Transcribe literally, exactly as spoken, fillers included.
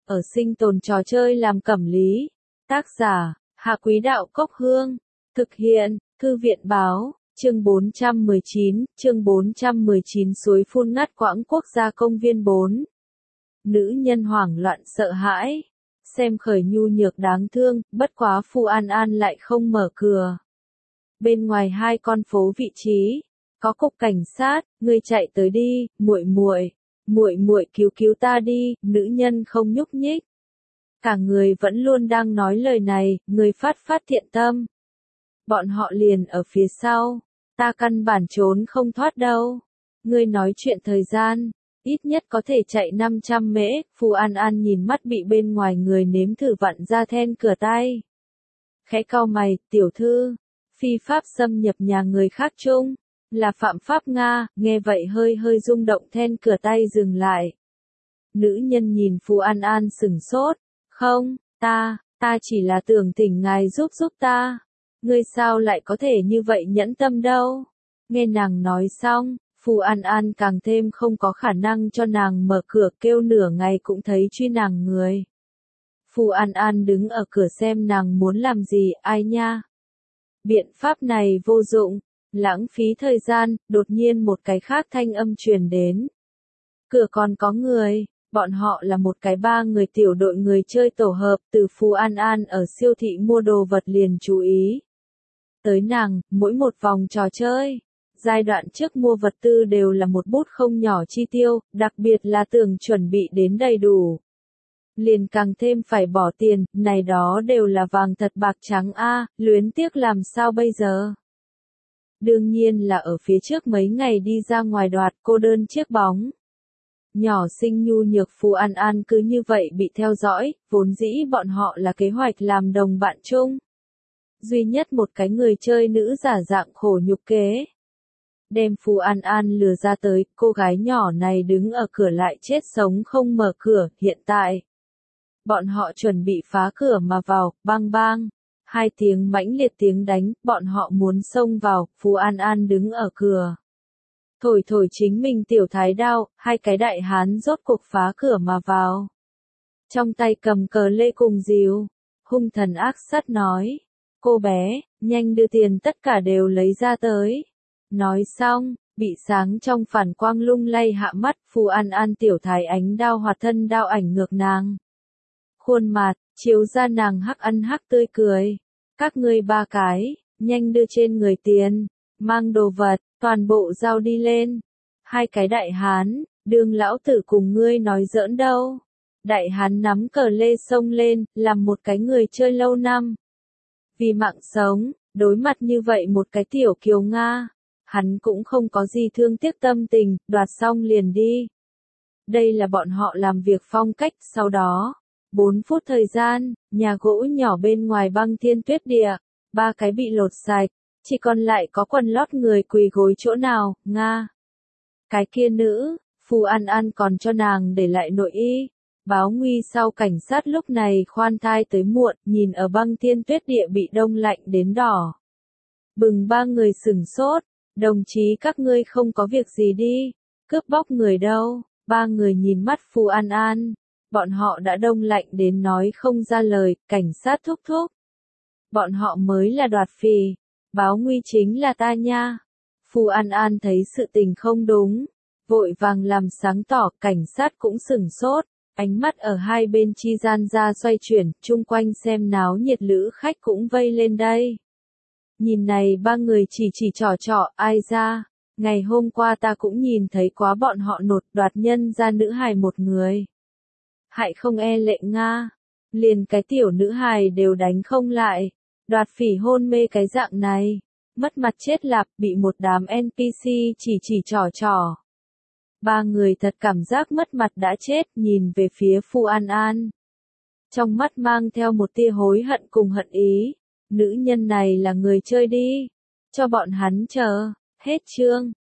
ở sinh tồn trò chơi làm cẩm lý. Tác giả, Hạ Quý Đạo Cốc Hương. Thực hiện, Thư viện Báo, chương bốn trăm mười chín, chương bốn trăm mười chín suối phun ngắt quãng quốc gia công viên bốn. Nữ nhân hoảng loạn sợ hãi. Xem khởi nhu nhược đáng thương, bất quá Phu An An lại không mở cửa. Bên ngoài hai con phố vị trí, có cục cảnh sát, ngươi chạy tới đi, muội muội, muội muội cứu cứu ta đi, nữ nhân không nhúc nhích. Cả người vẫn luôn đang nói lời này, người phát phát thiện tâm. Bọn họ liền ở phía sau, ta căn bản trốn không thoát đâu. Ngươi nói chuyện thời gian, ít nhất có thể chạy năm trăm mễ, Phu An An nhìn mắt bị bên ngoài người nếm thử vặn ra then cửa tay. Khẽ cau mày, tiểu thư, phi pháp xâm nhập nhà người khác chung, là phạm pháp Nga, nghe vậy hơi hơi rung động then cửa tay dừng lại. Nữ nhân nhìn Phu An An sửng sốt, không, ta, ta chỉ là tưởng thỉnh ngài giúp giúp ta. Ngươi sao lại có thể như vậy nhẫn tâm đâu? Nghe nàng nói xong, Phu An An càng thêm không có khả năng cho nàng mở cửa, kêu nửa ngày cũng thấy truy nàng người. Phu An An đứng ở cửa xem nàng muốn làm gì, ai nha? Biện pháp này vô dụng, lãng phí thời gian, đột nhiên một cái khác thanh âm truyền đến. Cửa còn có người, bọn họ là một cái ba người tiểu đội người chơi tổ hợp, từ Phu An An ở siêu thị mua đồ vật liền chú ý. Tới nàng, mỗi một vòng trò chơi, giai đoạn trước mua vật tư đều là một bút không nhỏ chi tiêu, đặc biệt là tưởng chuẩn bị đến đầy đủ. Liền càng thêm phải bỏ tiền, này đó đều là vàng thật bạc trắng a, luyến tiếc làm sao bây giờ? Đương nhiên là ở phía trước mấy ngày đi ra ngoài đoạt cô đơn chiếc bóng. Nhỏ xinh nhu nhược Phu An An cứ như vậy bị theo dõi, vốn dĩ bọn họ là kế hoạch làm đồng bạn chung. Duy nhất một cái người chơi nữ giả dạng khổ nhục kế. Đem Phu An An lừa ra tới, cô gái nhỏ này đứng ở cửa lại chết sống không mở cửa, hiện tại. Bọn họ chuẩn bị phá cửa mà vào, bang bang. Hai tiếng mãnh liệt tiếng đánh, bọn họ muốn xông vào, Phu An An đứng ở cửa. Thổi thổi chính mình tiểu thái đao, hai cái đại hán rốt cuộc phá cửa mà vào. Trong tay cầm cờ lê cùng rìu, hung thần ác sát nói. Cô bé, nhanh đưa tiền tất cả đều lấy ra tới. Nói xong, bị sáng trong phản quang lung lay hạ mắt, Phu An An tiểu thái ánh đao hoạt thân đao ảnh ngược nàng. Khuôn mặt, chiếu ra nàng hắc ăn hắc tươi cười. Các ngươi ba cái, nhanh đưa trên người tiền, mang đồ vật, toàn bộ giao đi lên. Hai cái đại hán, đương lão tử cùng ngươi nói giỡn đâu. Đại hán nắm cờ lê xông lên, làm một cái người chơi lâu năm. Vì mạng sống, đối mặt như vậy một cái tiểu kiều Nga, hắn cũng không có gì thương tiếc tâm tình, đoạt xong liền đi. Đây là bọn họ làm việc phong cách, sau đó, bốn phút thời gian, nhà gỗ nhỏ bên ngoài băng thiên tuyết địa, ba cái bị lột sạch, chỉ còn lại có quần lót người quỳ gối chỗ nào, Nga. Cái kia nữ, Phu An An còn cho nàng để lại nội y. Báo nguy sau cảnh sát lúc này khoan thai tới muộn, nhìn ở băng thiên tuyết địa bị đông lạnh đến đỏ. Bừng ba người sửng sốt, đồng chí các ngươi không có việc gì đi, cướp bóc người đâu, ba người nhìn mắt Phu An An, bọn họ đã đông lạnh đến nói không ra lời, cảnh sát thúc thúc. Bọn họ mới là đoạt phì, báo nguy chính là ta nha. Phu An An thấy sự tình không đúng, vội vàng làm sáng tỏ, cảnh sát cũng sửng sốt. Ánh mắt ở hai bên chi gian ra xoay chuyển, chung quanh xem náo nhiệt lữ khách cũng vây lên đây. Nhìn này ba người chỉ chỉ trò trò, ai ra, ngày hôm qua ta cũng nhìn thấy quá bọn họ nột đoạt nhân ra nữ hài một người. Hại không e lệ Nga, liền cái tiểu nữ hài đều đánh không lại, đoạt phỉ hôn mê cái dạng này, mất mặt chết lạp bị một đám en pê xê chỉ chỉ trò trò. Ba người thật cảm giác mất mặt đã chết, nhìn về phía Phu An An. Trong mắt mang theo một tia hối hận cùng hận ý. Nữ nhân này là người chơi đi. Cho bọn hắn chờ. Hết chương.